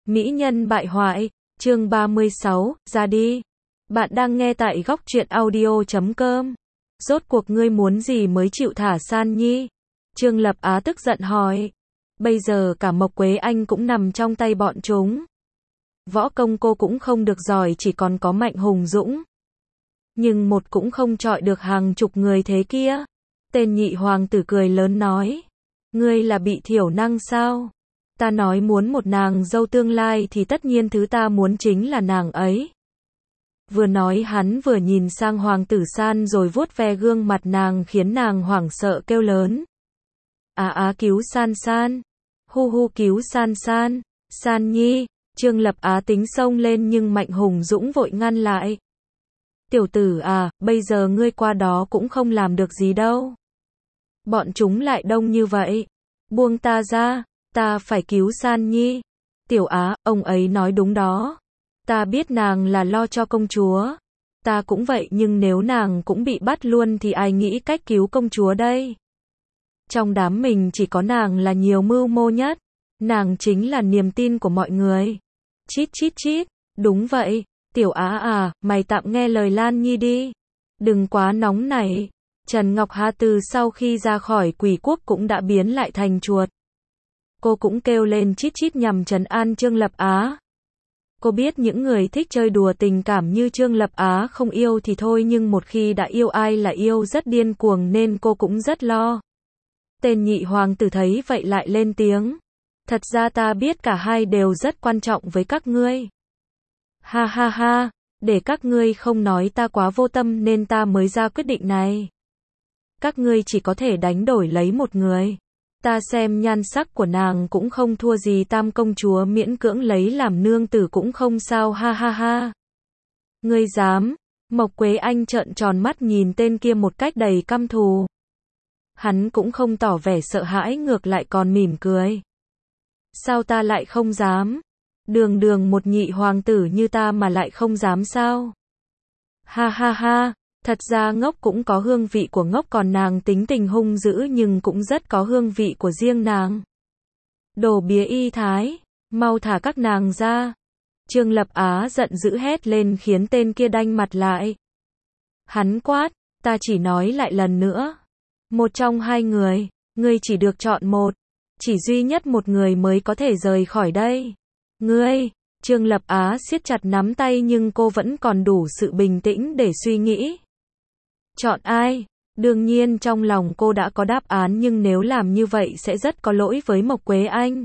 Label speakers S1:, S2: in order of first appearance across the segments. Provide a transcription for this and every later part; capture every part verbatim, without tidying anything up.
S1: Mỹ nhân bại hoại, chương ba mươi sáu, ra đi. Bạn đang nghe tại góc truyện audio chấm com. Rốt cuộc ngươi muốn gì mới chịu thả San Nhi? Trương Lập Á tức giận hỏi. Bây giờ cả Mộc Quế Anh cũng nằm trong tay bọn chúng. Võ công cô cũng không được giỏi, chỉ còn có Mạnh Hùng Dũng. Nhưng một cũng không chọi được hàng chục người thế kia. Tên nhị hoàng tử cười lớn nói. Ngươi là bị thiểu năng sao? Ta nói muốn một nàng dâu tương lai thì tất nhiên thứ ta muốn chính là nàng ấy. Vừa nói hắn vừa nhìn sang hoàng tử San rồi vuốt ve gương mặt nàng khiến nàng hoảng sợ kêu lớn. Á á cứu San San. Hu hu cứu San San. San Nhi. Trương Lập Á tính xông lên nhưng Mạnh Hùng Dũng vội ngăn lại. Tiểu tử à, bây giờ ngươi qua đó cũng không làm được gì đâu. Bọn chúng lại đông như vậy. Buông ta ra. Ta phải cứu San Nhi. Tiểu Á, ông ấy nói đúng đó. Ta biết nàng là lo cho công chúa. Ta cũng vậy, nhưng nếu nàng cũng bị bắt luôn thì ai nghĩ cách cứu công chúa đây? Trong đám mình chỉ có nàng là nhiều mưu mô nhất. Nàng chính là niềm tin của mọi người. Chít chít chít. Đúng vậy. Tiểu Á à, mày tạm nghe lời Lan Nhi đi. Đừng quá nóng nảy. Trần Ngọc Hà từ sau khi ra khỏi Quỷ Quốc cũng đã biến lại thành chuột. Cô cũng kêu lên chít chít nhằm trấn an Trương Lập Á. Cô biết những người thích chơi đùa tình cảm như Trương Lập Á không yêu thì thôi, nhưng một khi đã yêu ai là yêu rất điên cuồng nên cô cũng rất lo. Tên nhị hoàng tử thấy vậy lại lên tiếng. Thật ra ta biết cả hai đều rất quan trọng với các ngươi. Ha ha ha, để các ngươi không nói ta quá vô tâm nên ta mới ra quyết định này. Các ngươi chỉ có thể đánh đổi lấy một người. Ta xem nhan sắc của nàng cũng không thua gì Tam công chúa, miễn cưỡng lấy làm nương tử cũng không sao, ha ha ha. Ngươi dám? Mộc Quế Anh trợn tròn mắt nhìn tên kia một cách đầy căm thù. Hắn cũng không tỏ vẻ sợ hãi, ngược lại còn mỉm cười. Sao ta lại không dám? Đường đường một nhị hoàng tử như ta mà lại không dám sao? Ha ha ha. Thật ra ngốc cũng có hương vị của ngốc, còn nàng tính tình hung dữ nhưng cũng rất có hương vị của riêng nàng. Đồ bía y thái, mau thả các nàng ra. Trương Lập Á giận dữ hét lên khiến tên kia đanh mặt lại. Hắn quát, ta chỉ nói lại lần nữa. Một trong hai người, ngươi chỉ được chọn một. Chỉ duy nhất một người mới có thể rời khỏi đây. Ngươi! Trương Lập Á siết chặt nắm tay nhưng cô vẫn còn đủ sự bình tĩnh để suy nghĩ. Chọn ai? Đương nhiên trong lòng cô đã có đáp án, nhưng nếu làm như vậy sẽ rất có lỗi với Mộc Quế Anh.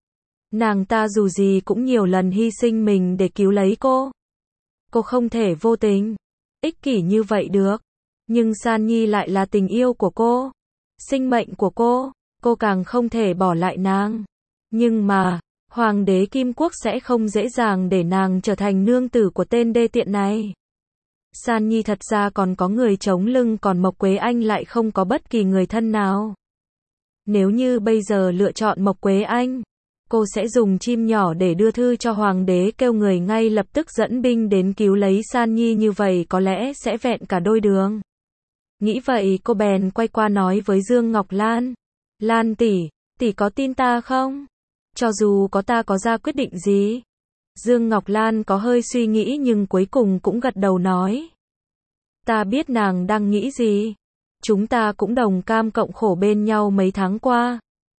S1: Nàng ta dù gì cũng nhiều lần hy sinh mình để cứu lấy cô. Cô không thể vô tình, ích kỷ như vậy được. Nhưng San Nhi lại là tình yêu của cô, sinh mệnh của cô, cô càng không thể bỏ lại nàng. Nhưng mà, Hoàng đế Kim Quốc sẽ không dễ dàng để nàng trở thành nương tử của tên đê tiện này. San Nhi thật ra còn có người chống lưng, còn Mộc Quế Anh lại không có bất kỳ người thân nào. Nếu như bây giờ lựa chọn Mộc Quế Anh, cô sẽ dùng chim nhỏ để đưa thư cho Hoàng đế, kêu người ngay lập tức dẫn binh đến cứu lấy San Nhi, như vậy có lẽ sẽ vẹn cả đôi đường. Nghĩ vậy cô bèn quay qua nói với Dương Ngọc Lan. Lan tỷ, tỷ có tin ta không? Cho dù có, ta có ra quyết định gì? Dương Ngọc Lan có hơi suy nghĩ nhưng cuối cùng cũng gật đầu nói. Ta biết nàng đang nghĩ gì. Chúng ta cũng đồng cam cộng khổ bên nhau mấy tháng qua.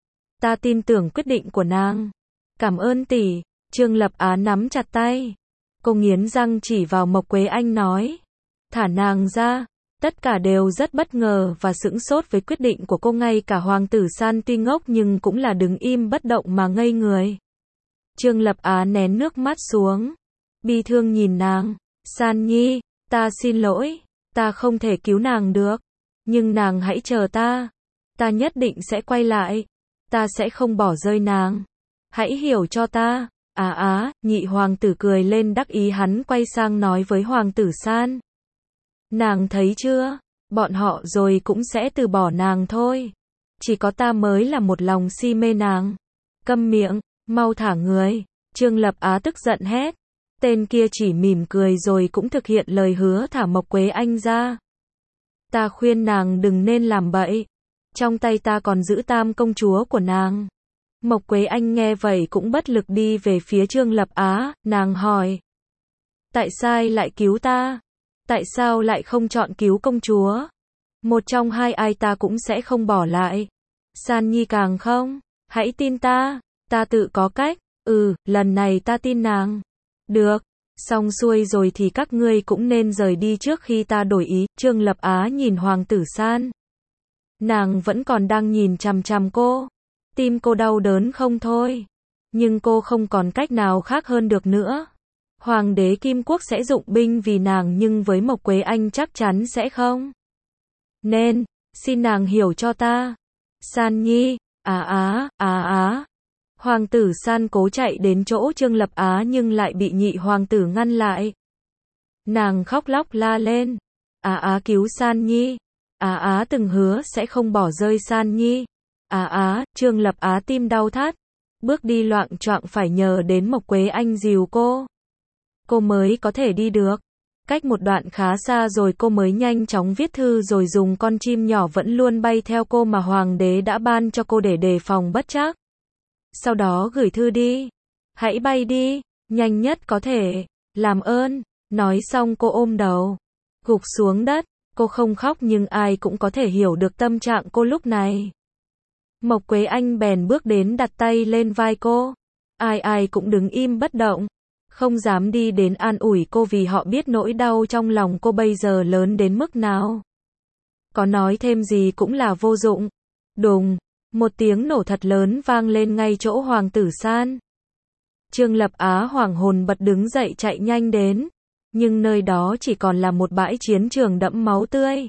S1: Ta tin tưởng quyết định của nàng. Cảm ơn tỷ. Trương Lập Á nắm chặt tay. Cô nghiến răng chỉ vào Mộc Quế Anh nói. Thả nàng ra. Tất cả đều rất bất ngờ và sửng sốt với quyết định của cô, ngay cả hoàng tử San tuy ngốc nhưng cũng là đứng im bất động mà ngây người. Trương Lập Á nén nước mắt xuống, bi thương nhìn nàng. San Nhi, ta xin lỗi, ta không thể cứu nàng được. Nhưng nàng hãy chờ ta. Ta nhất định sẽ quay lại. Ta sẽ không bỏ rơi nàng. Hãy hiểu cho ta. Á á, nhị hoàng tử cười lên đắc ý, hắn quay sang nói với hoàng tử San. Nàng thấy chưa, bọn họ rồi cũng sẽ từ bỏ nàng thôi. Chỉ có ta mới là một lòng si mê nàng. Câm miệng, mau thả người. Trương Lập Á tức giận hét. Tên kia chỉ mỉm cười rồi cũng thực hiện lời hứa thả Mộc Quế Anh ra. Ta khuyên nàng đừng nên làm bậy. Trong tay ta còn giữ Tam công chúa của nàng. Mộc Quế Anh nghe vậy cũng bất lực đi về phía Trương Lập Á, nàng hỏi. Tại sao lại cứu ta? Tại sao lại không chọn cứu công chúa? Một trong hai ai ta cũng sẽ không bỏ lại. San Nhi càng không. Hãy tin ta, ta tự có cách. Ừ, lần này ta tin nàng. Được, xong xuôi rồi thì các ngươi cũng nên rời đi trước khi ta đổi ý. Trương Lập Á nhìn Hoàng tử San. Nàng vẫn còn đang nhìn chằm chằm cô. Tim cô đau đớn không thôi. Nhưng cô không còn cách nào khác hơn được nữa. Hoàng đế Kim Quốc sẽ dụng binh vì nàng nhưng với Mộc Quế Anh chắc chắn sẽ không. Nên, xin nàng hiểu cho ta. San Nhi, á á, á á. Hoàng tử San cố chạy đến chỗ Trương Lập Á nhưng lại bị nhị hoàng tử ngăn lại. Nàng khóc lóc la lên. Á á cứu San Nhi. Á á từng hứa sẽ không bỏ rơi San Nhi. Á á, Trương Lập Á tim đau thắt. Bước đi loạng choạng phải nhờ đến Mộc Quế Anh dìu cô. Cô mới có thể đi được. Cách một đoạn khá xa rồi cô mới nhanh chóng viết thư rồi dùng con chim nhỏ vẫn luôn bay theo cô mà hoàng đế đã ban cho cô để đề phòng bất trắc. Sau đó gửi thư đi. Hãy bay đi, nhanh nhất có thể. Làm ơn. Nói xong cô ôm đầu. Gục xuống đất. Cô không khóc nhưng ai cũng có thể hiểu được tâm trạng cô lúc này. Mộc Quế Anh bèn bước đến đặt tay lên vai cô. Ai ai cũng đứng im bất động. Không dám đi đến an ủi cô vì họ biết nỗi đau trong lòng cô bây giờ lớn đến mức nào. Có nói thêm gì cũng là vô dụng. Đùng, một tiếng nổ thật lớn vang lên ngay chỗ Hoàng tử San. Trương Lập Á hoảng hồn bật đứng dậy chạy nhanh đến. Nhưng nơi đó chỉ còn là một bãi chiến trường đẫm máu tươi.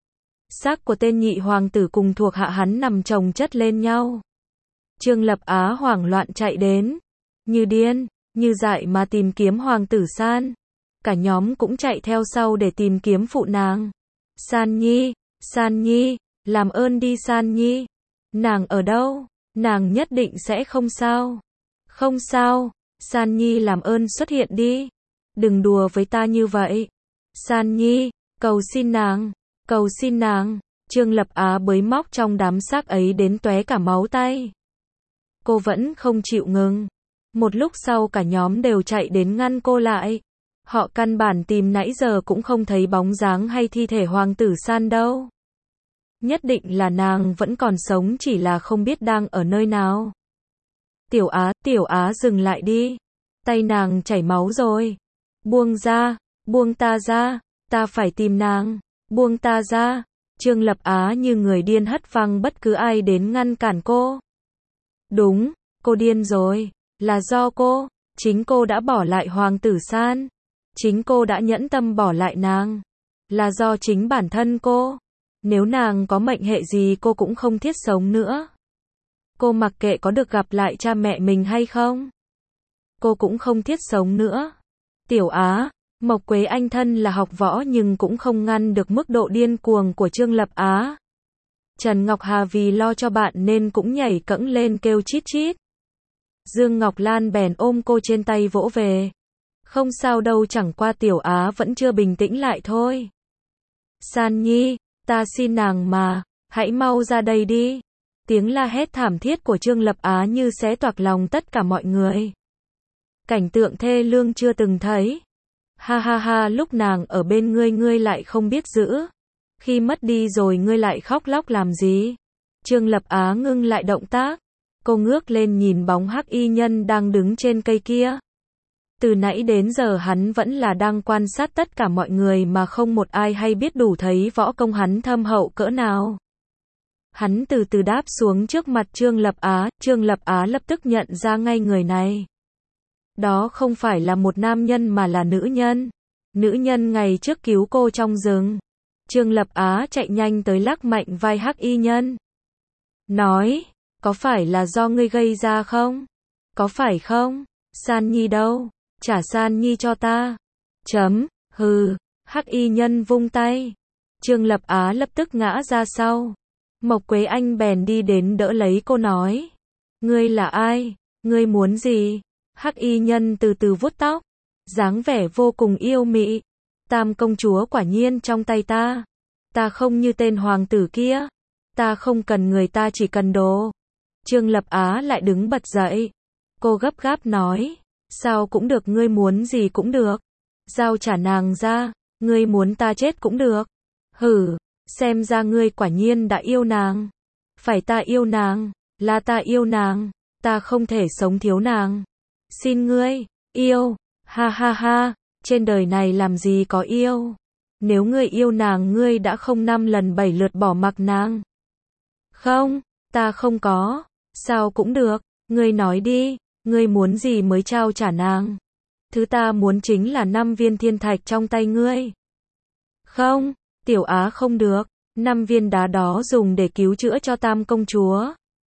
S1: Xác của tên nhị hoàng tử cùng thuộc hạ hắn nằm chồng chất lên nhau. Trương Lập Á hoảng loạn chạy đến. Như điên, như dại mà tìm kiếm Hoàng tử San. Cả nhóm cũng chạy theo sau để tìm kiếm phụ nàng. San Nhi, San Nhi, làm ơn đi San Nhi. Nàng ở đâu? Nàng nhất định sẽ không sao. Không sao, San Nhi làm ơn xuất hiện đi. Đừng đùa với ta như vậy. San Nhi, cầu xin nàng, cầu xin nàng. Trương Lập Á bới móc trong đám xác ấy đến tóe cả máu tay. Cô vẫn không chịu ngừng. Một lúc sau cả nhóm đều chạy đến ngăn cô lại. Họ căn bản tìm nãy giờ cũng không thấy bóng dáng hay thi thể Hoàng tử San đâu. Nhất định là nàng vẫn còn sống chỉ là không biết đang ở nơi nào. Tiểu Á, Tiểu Á dừng lại đi. Tay nàng chảy máu rồi. Buông ra, buông ta ra, ta phải tìm nàng. Buông ta ra. Trương Lập Á như người điên hất văng bất cứ ai đến ngăn cản cô. Đúng, cô điên rồi. Là do cô, chính cô đã bỏ lại Hoàng tử San. Chính cô đã nhẫn tâm bỏ lại nàng. Là do chính bản thân cô. Nếu nàng có mệnh hệ gì cô cũng không thiết sống nữa. Cô mặc kệ có được gặp lại cha mẹ mình hay không. Cô cũng không thiết sống nữa. Tiểu Á, Mộc Quế Anh thân là học võ nhưng cũng không ngăn được mức độ điên cuồng của Trương Lập Á. Trần Ngọc Hà vì lo cho bạn nên cũng nhảy cẫng lên kêu chít chít. Dương Ngọc Lan bèn ôm cô trên tay vỗ về. Không sao đâu, chẳng qua Tiểu Á vẫn chưa bình tĩnh lại thôi. San Nhi, ta xin nàng mà, hãy mau ra đây đi. Tiếng la hét thảm thiết của Trương Lập Á như xé toạc lòng tất cả mọi người. Cảnh tượng thê lương chưa từng thấy. Ha ha ha, lúc nàng ở bên ngươi ngươi lại không biết giữ. Khi mất đi rồi ngươi lại khóc lóc làm gì? Trương Lập Á ngưng lại động tác. Cô ngước lên nhìn bóng hắc y nhân đang đứng trên cây kia. Từ nãy đến giờ hắn vẫn là đang quan sát tất cả mọi người mà không một ai hay biết đủ thấy võ công hắn thâm hậu cỡ nào. Hắn từ từ đáp xuống trước mặt Trương Lập Á, Trương Lập Á lập tức nhận ra ngay người này. Đó không phải là một nam nhân mà là nữ nhân. Nữ nhân ngày trước cứu cô trong rừng. Trương Lập Á chạy nhanh tới lắc mạnh vai hắc y nhân. Nói, có phải là do ngươi gây ra không? Có phải không? San Nhi đâu? Trả San Nhi cho ta. Chấm, hừ, hắc y nhân vung tay. Trương Lập Á lập tức ngã ra sau. Mộc Quế Anh bèn đi đến đỡ lấy cô nói. Ngươi là ai? Ngươi muốn gì? Hắc y nhân từ từ vuốt tóc. Dáng vẻ vô cùng yêu mị. Tam công chúa quả nhiên trong tay ta. Ta không như tên hoàng tử kia. Ta không cần người, ta chỉ cần đồ. Trương Lập Á lại đứng bật dậy. Cô gấp gáp nói, sao cũng được, ngươi muốn gì cũng được. Giao trả nàng ra, ngươi muốn ta chết cũng được. Hử, xem ra ngươi quả nhiên đã yêu nàng. Phải ta yêu nàng, là ta yêu nàng, ta không thể sống thiếu nàng. Xin ngươi, yêu, ha ha ha, trên đời này làm gì có yêu. Nếu ngươi yêu nàng ngươi đã không năm lần bảy lượt bỏ mặc nàng. Không, ta không có, sao cũng được, ngươi nói đi, ngươi muốn gì mới trao trả nàng. Thứ ta muốn chính là năm viên thiên thạch trong tay ngươi. Không, Tiểu Á không được, năm viên đá đó dùng để cứu chữa cho Tam công chúa.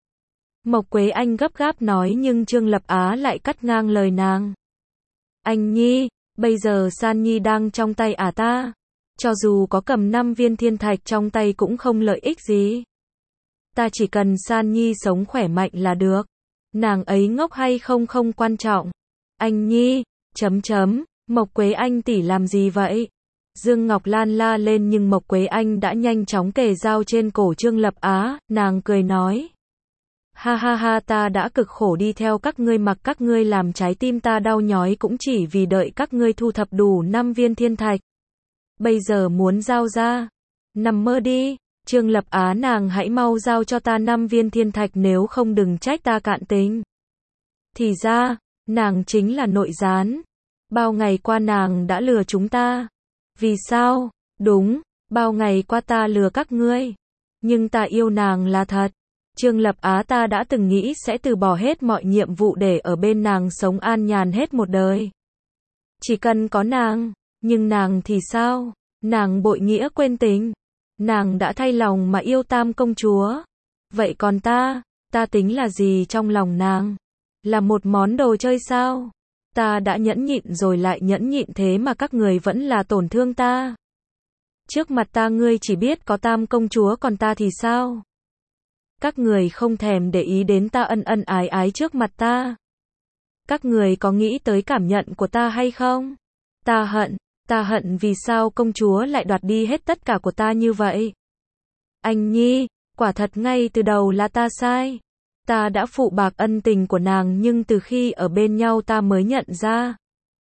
S1: Mộc Quế Anh gấp gáp nói nhưng Trương Lập Á lại cắt ngang lời nàng. Anh Nhi, bây giờ San Nhi đang trong tay ả ta. Cho dù có cầm năm viên thiên thạch trong tay cũng không lợi ích gì. Ta chỉ cần San Nhi sống khỏe mạnh là được. Nàng ấy ngốc hay không không quan trọng. Anh Nhi, chấm chấm, Mộc Quế Anh tỷ làm gì vậy? Dương Ngọc Lan la lên nhưng Mộc Quế Anh đã nhanh chóng kề dao trên cổ Trương Lập Á, nàng cười nói. Ha ha ha, ta đã cực khổ đi theo các ngươi, mặc các ngươi làm trái tim ta đau nhói cũng chỉ vì đợi các ngươi thu thập đủ năm viên thiên thạch. Bây giờ muốn giao ra, nằm mơ đi. Trương Lập Á, nàng hãy mau giao cho ta năm viên thiên thạch, nếu không đừng trách ta cạn tình. Thì ra, nàng chính là nội gián. Bao ngày qua nàng đã lừa chúng ta. Vì sao? Đúng, bao ngày qua ta lừa các ngươi. Nhưng ta yêu nàng là thật. Trương Lập Á, ta đã từng nghĩ sẽ từ bỏ hết mọi nhiệm vụ để ở bên nàng sống an nhàn hết một đời. Chỉ cần có nàng, nhưng nàng thì sao? Nàng bội nghĩa quên tình. Nàng đã thay lòng mà yêu Tam công chúa. Vậy còn ta, ta tính là gì trong lòng nàng? Là một món đồ chơi sao? Ta đã nhẫn nhịn rồi lại nhẫn nhịn thế mà các người vẫn là tổn thương ta. Trước mặt ta ngươi chỉ biết có Tam công chúa, còn ta thì sao? Các người không thèm để ý đến ta ân ân ái ái trước mặt ta. Các người có nghĩ tới cảm nhận của ta hay không? Ta hận, ta hận vì sao công chúa lại đoạt đi hết tất cả của ta như vậy. Anh Nhi, quả thật ngay từ đầu là ta sai. Ta đã phụ bạc ân tình của nàng nhưng từ khi ở bên nhau ta mới nhận ra.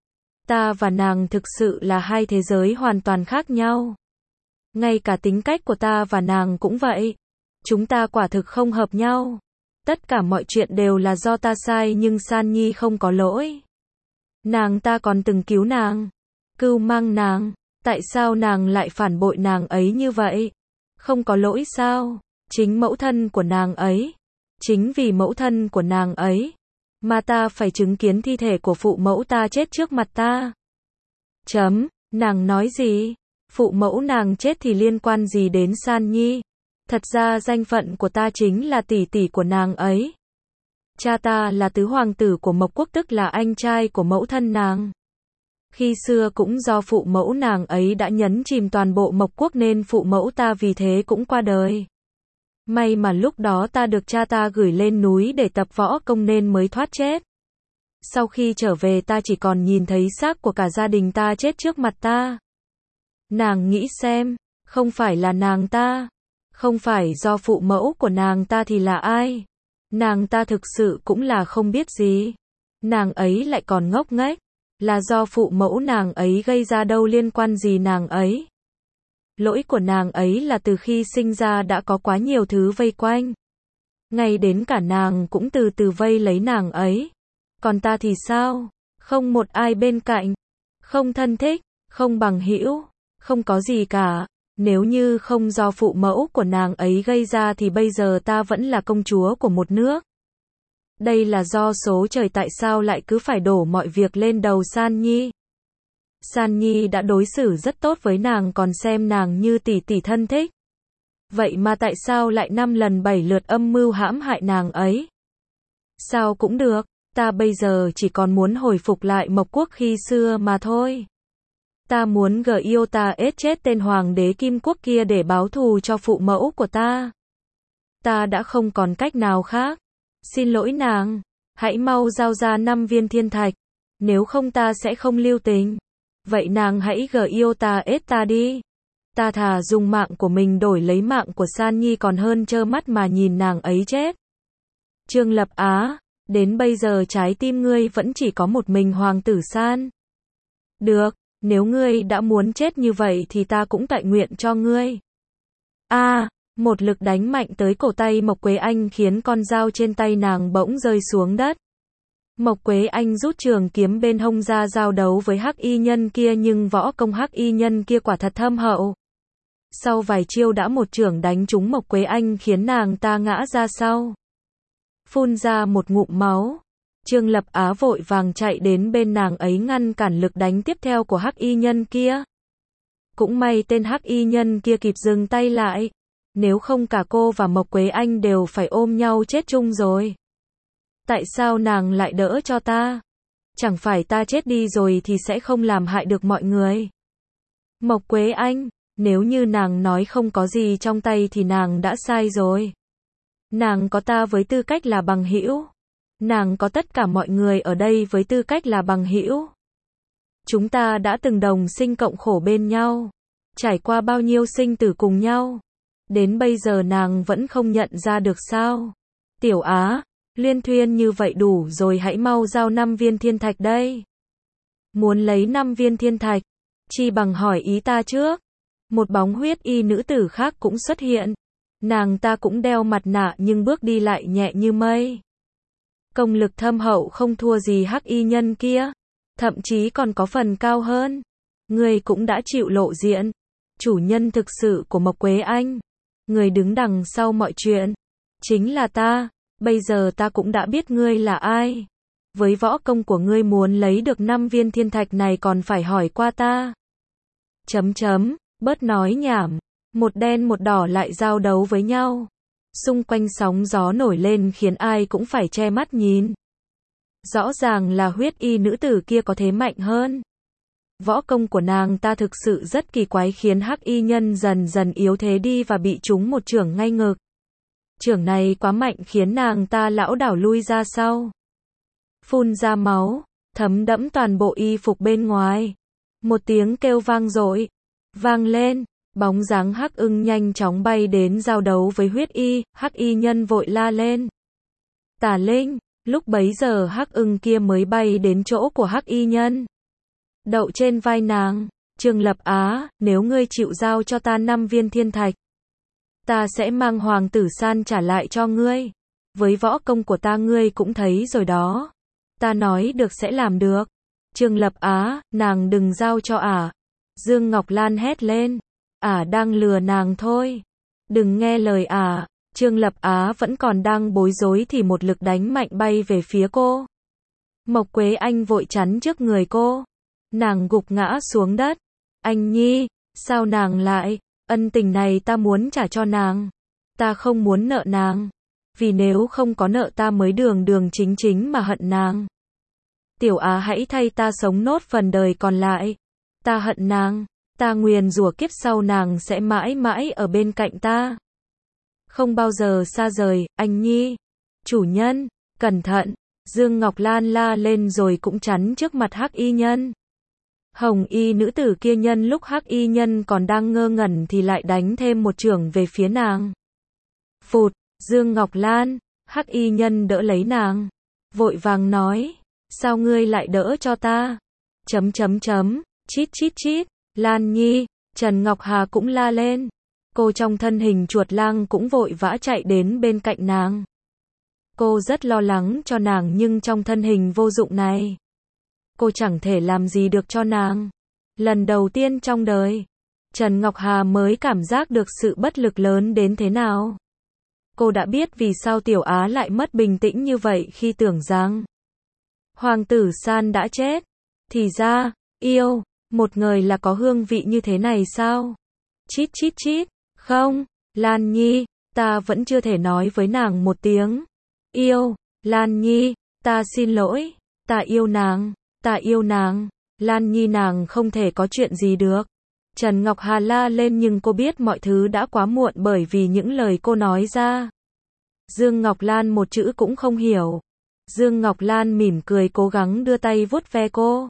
S1: Ta và nàng thực sự là hai thế giới hoàn toàn khác nhau. Ngay cả tính cách của ta và nàng cũng vậy. Chúng ta quả thực không hợp nhau. Tất cả mọi chuyện đều là do ta sai nhưng San Nhi không có lỗi. Nàng ta còn từng cứu nàng, cưu mang nàng, tại sao nàng lại phản bội nàng ấy như vậy? Không có lỗi sao? Chính mẫu thân của nàng ấy. Chính vì mẫu thân của nàng ấy mà ta phải chứng kiến thi thể của phụ mẫu ta chết trước mặt ta. Chấm, nàng nói gì? Phụ mẫu nàng chết thì liên quan gì đến San Nhi? Thật ra danh phận của ta chính là tỷ tỷ của nàng ấy. Cha ta là tứ hoàng tử của Mộc Quốc, tức là anh trai của mẫu thân nàng. Khi xưa cũng do phụ mẫu nàng ấy đã nhấn chìm toàn bộ Mộc Quốc nên phụ mẫu ta vì thế cũng qua đời. May mà lúc đó ta được cha ta gửi lên núi để tập võ công nên mới thoát chết. Sau khi trở về ta chỉ còn nhìn thấy xác của cả gia đình ta chết trước mặt ta. Nàng nghĩ xem, không phải là nàng ta, không phải do phụ mẫu của nàng ta thì là ai? Nàng ta thực sự cũng là không biết gì. Nàng ấy lại còn ngốc nghếch, là do phụ mẫu nàng ấy gây ra, đâu liên quan gì nàng ấy. Lỗi của nàng ấy là từ khi sinh ra đã có quá nhiều thứ vây quanh. Ngay đến cả nàng cũng từ từ vây lấy nàng ấy. Còn ta thì sao? Không một ai bên cạnh, không thân thích, không bằng hữu, không có gì cả. Nếu như không do phụ mẫu của nàng ấy gây ra thì bây giờ ta vẫn là công chúa của một nước. Đây là do số trời, tại sao lại cứ phải đổ mọi việc lên đầu San Nhi? San Nhi đã đối xử rất tốt với nàng, còn xem nàng như tỷ tỷ thân thích. Vậy mà tại sao lại năm lần bảy lượt âm mưu hãm hại nàng ấy? Sao cũng được, ta bây giờ chỉ còn muốn hồi phục lại Mộc Quốc khi xưa mà thôi. Ta muốn gờ yêu ta ết chết tên hoàng đế Kim Quốc kia để báo thù cho phụ mẫu của ta. Ta đã không còn cách nào khác. Xin lỗi nàng, hãy mau giao ra năm viên thiên thạch, nếu không ta sẽ không lưu tình. Vậy nàng hãy gờ yêu ta ết ta đi. Ta thà dùng mạng của mình đổi lấy mạng của San Nhi còn hơn trơ mắt mà nhìn nàng ấy chết. Trương Lập Á, đến bây giờ trái tim ngươi vẫn chỉ có một mình Hoàng Tử San. Được, nếu ngươi đã muốn chết như vậy thì ta cũng tại nguyện cho ngươi. A, à, một lực đánh mạnh tới cổ tay Mộc Quế Anh khiến con dao trên tay nàng bỗng rơi xuống đất. Mộc Quế Anh rút trường kiếm bên hông ra giao đấu với hắc y nhân kia, nhưng võ công hắc y nhân kia quả thật thâm hậu. Sau vài chiêu đã một chưởng đánh trúng Mộc Quế Anh khiến nàng ta ngã ra sau, phun ra một ngụm máu. Trương Lập Á vội vàng chạy đến bên nàng ấy ngăn cản lực đánh tiếp theo của hắc y nhân kia. Cũng may tên hắc y nhân kia kịp dừng tay lại, nếu không cả cô và Mộc Quế Anh đều phải ôm nhau chết chung rồi. Tại sao nàng lại đỡ cho ta? Chẳng phải ta chết đi rồi thì sẽ không làm hại được mọi người. Mộc Quế Anh, nếu như nàng nói không có gì trong tay thì nàng đã sai rồi. Nàng có ta với tư cách là bằng hữu. Nàng có tất cả mọi người ở đây với tư cách là bằng hữu. Chúng ta đã từng đồng sinh cộng khổ bên nhau, trải qua bao nhiêu sinh tử cùng nhau. Đến bây giờ nàng vẫn không nhận ra được sao? Tiểu Á, liên thuyên như vậy đủ rồi, hãy mau giao năm viên thiên thạch đây. Muốn lấy năm viên thiên thạch, chi bằng hỏi ý ta trước. Một bóng huyết y nữ tử khác cũng xuất hiện. Nàng ta cũng đeo mặt nạ nhưng bước đi lại nhẹ như mây. Công lực thâm hậu không thua gì hắc y nhân kia, thậm chí còn có phần cao hơn. Người cũng đã chịu lộ diện. Chủ nhân thực sự của Mộc Quế Anh, người đứng đằng sau mọi chuyện, chính là ta. Bây giờ ta cũng đã biết ngươi là ai. Với võ công của ngươi muốn lấy được năm viên thiên thạch này còn phải hỏi qua ta. Chấm chấm, bớt nói nhảm. Một đen một đỏ lại giao đấu với nhau. Xung quanh sóng gió nổi lên khiến ai cũng phải che mắt nhìn. Rõ ràng là huyết y nữ tử kia có thế mạnh hơn. Võ công của nàng ta thực sự rất kỳ quái khiến hắc y nhân dần dần yếu thế đi và bị trúng một chưởng ngay ngực. Chưởng này quá mạnh khiến nàng ta lảo đảo lui ra sau, phun ra máu, thấm đẫm toàn bộ y phục bên ngoài. Một tiếng kêu vang dội vang lên, bóng dáng Hắc Ưng nhanh chóng bay đến giao đấu với huyết y. Hắc y nhân vội la lên: Tà Linh! Lúc bấy giờ Hắc Ưng kia mới bay đến chỗ của hắc y nhân, đậu trên vai nàng. Trương Lập Á, nếu ngươi chịu giao cho ta năm viên thiên thạch, ta sẽ mang Hoàng Tử San trả lại cho ngươi. Với võ công của ta ngươi cũng thấy rồi đó. Ta nói được sẽ làm được. Trương Lập Á, nàng đừng giao cho ả. À. Dương Ngọc Lan hét lên. Ả à đang lừa nàng thôi. Đừng nghe lời ả. À. Trương Lập Á vẫn còn đang bối rối thì một lực đánh mạnh bay về phía cô. Mộc Quế Anh vội chắn trước người cô. Nàng gục ngã xuống đất. Anh Nhi, sao nàng lại? Ân tình này ta muốn trả cho nàng. Ta không muốn nợ nàng. Vì nếu không có nợ ta mới đường đường chính chính mà hận nàng. Tiểu Á hãy thay ta sống nốt phần đời còn lại. Ta hận nàng. Ta nguyền rủa kiếp sau nàng sẽ mãi mãi ở bên cạnh ta. Không bao giờ xa rời, anh Nhi. Chủ nhân, cẩn thận. Dương Ngọc Lan la lên rồi cũng chắn trước mặt hắc y nhân. Hồng y nữ tử kia nhân lúc hắc y nhân còn đang ngơ ngẩn thì lại đánh thêm một chưởng về phía nàng. Phụt, Dương Ngọc Lan, hắc y nhân đỡ lấy nàng, vội vàng nói, sao ngươi lại đỡ cho ta? Chấm chấm chấm, chít chít chít, Lan Nhi, Trần Ngọc Hà cũng la lên. Cô trong thân hình chuột lang cũng vội vã chạy đến bên cạnh nàng. Cô rất lo lắng cho nàng nhưng trong thân hình vô dụng này, cô chẳng thể làm gì được cho nàng. Lần đầu tiên trong đời, Trần Ngọc Hà mới cảm giác được sự bất lực lớn đến thế nào. Cô đã biết vì sao Tiểu Á lại mất bình tĩnh như vậy khi tưởng rằng Hoàng Tử San đã chết. Thì ra, yêu, một người là có hương vị như thế này sao? Chít chít chít, không, Lan Nhi, ta vẫn chưa thể nói với nàng một tiếng yêu. Lan Nhi, ta xin lỗi, ta yêu nàng, ta yêu nàng. Lan Nhi nàng không thể có chuyện gì được. Trần Ngọc Hà la lên nhưng cô biết mọi thứ đã quá muộn bởi vì những lời cô nói ra. Dương Ngọc Lan một chữ cũng không hiểu. Dương Ngọc Lan mỉm cười cố gắng đưa tay vuốt ve cô.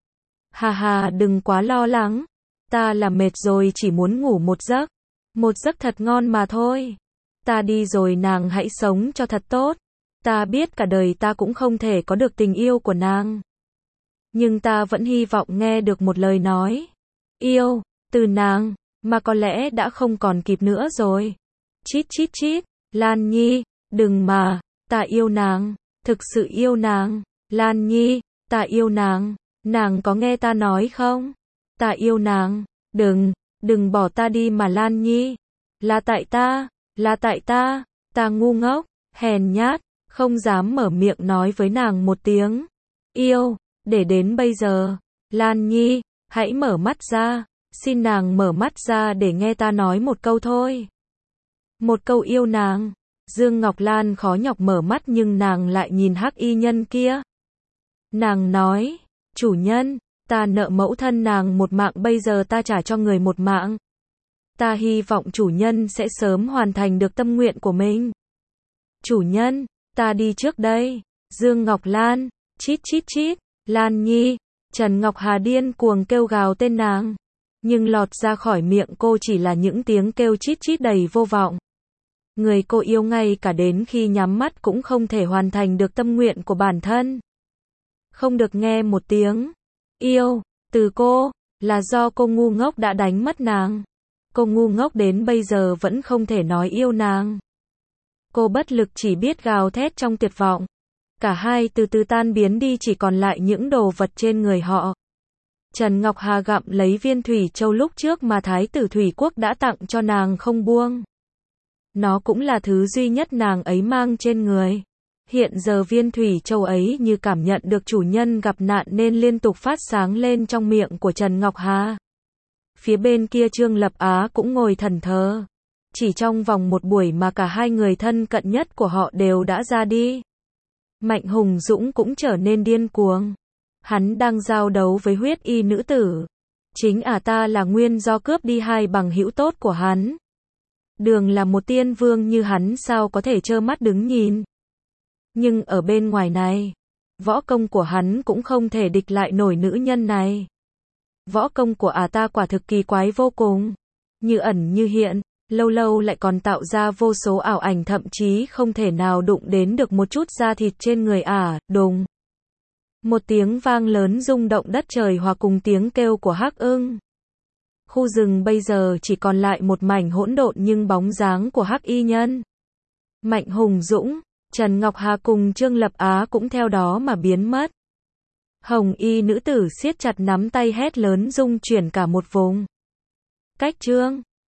S1: Hà hà đừng quá lo lắng. Ta là mệt rồi chỉ muốn ngủ một giấc. Một giấc thật ngon mà thôi. Ta đi rồi nàng hãy sống cho thật tốt. Ta biết cả đời ta cũng không thể có được tình yêu của nàng. Nhưng ta vẫn hy vọng nghe được một lời nói yêu từ nàng, mà có lẽ đã không còn kịp nữa rồi. Chít chít chít, Lan Nhi, đừng mà, ta yêu nàng, thực sự yêu nàng. Lan Nhi, ta yêu nàng, nàng có nghe ta nói không? Ta yêu nàng, đừng, đừng bỏ ta đi mà Lan Nhi. Là tại ta, là tại ta, ta ngu ngốc, hèn nhát, không dám mở miệng nói với nàng một tiếng yêu, để đến bây giờ. Lan Nhi, hãy mở mắt ra, xin nàng mở mắt ra để nghe ta nói một câu thôi. Một câu yêu nàng. Dương Ngọc Lan khó nhọc mở mắt nhưng nàng lại nhìn hắc y nhân kia. Nàng nói, chủ nhân, ta nợ mẫu thân nàng một mạng, bây giờ ta trả cho người một mạng. Ta hy vọng chủ nhân sẽ sớm hoàn thành được tâm nguyện của mình. Chủ nhân, ta đi trước đây. Dương Ngọc Lan, chít chít chít, Lan Nhi. Trần Ngọc Hà điên cuồng kêu gào tên nàng. Nhưng lọt ra khỏi miệng cô chỉ là những tiếng kêu chít chít đầy vô vọng. Người cô yêu ngay cả đến khi nhắm mắt cũng không thể hoàn thành được tâm nguyện của bản thân. Không được nghe một tiếng yêu từ cô, là do cô ngu ngốc đã đánh mất nàng. Cô ngu ngốc đến bây giờ vẫn không thể nói yêu nàng. Cô bất lực chỉ biết gào thét trong tuyệt vọng. Cả hai từ từ tan biến đi, chỉ còn lại những đồ vật trên người họ. Trần Ngọc Hà gặm lấy viên thủy châu lúc trước mà Thái tử Thủy Quốc đã tặng cho nàng không buông. Nó cũng là thứ duy nhất nàng ấy mang trên người. Hiện giờ viên thủy châu ấy như cảm nhận được chủ nhân gặp nạn nên liên tục phát sáng lên trong miệng của Trần Ngọc Hà. Phía bên kia Trương Lập Á cũng ngồi thẫn thờ. Chỉ trong vòng một buổi mà cả hai người thân cận nhất của họ đều đã ra đi. Mạnh Hùng Dũng cũng trở nên điên cuồng. Hắn đang giao đấu với huyết y nữ tử. Chính ả ta là nguyên do cướp đi hai bằng hữu tốt của hắn. Đường là một tiên vương như hắn sao có thể trơ mắt đứng nhìn. Nhưng ở bên ngoài này, võ công của hắn cũng không thể địch lại nổi nữ nhân này. Võ công của ả ta quả thực kỳ quái vô cùng. Như ẩn như hiện, lâu lâu lại còn tạo ra vô số ảo ảnh, thậm chí không thể nào đụng đến được một chút da thịt trên người ả. Đùng. Một tiếng vang lớn rung động đất trời hòa cùng tiếng kêu của hắc ưng. Khu rừng bây giờ chỉ còn lại một mảnh hỗn độn nhưng bóng dáng của hắc y nhân. Mạnh Hùng Dũng, Trần Ngọc Hà cùng Trương Lập Á cũng theo đó mà biến mất. Hồng y nữ tử siết chặt nắm tay hét lớn rung chuyển cả một vùng. Cách Trương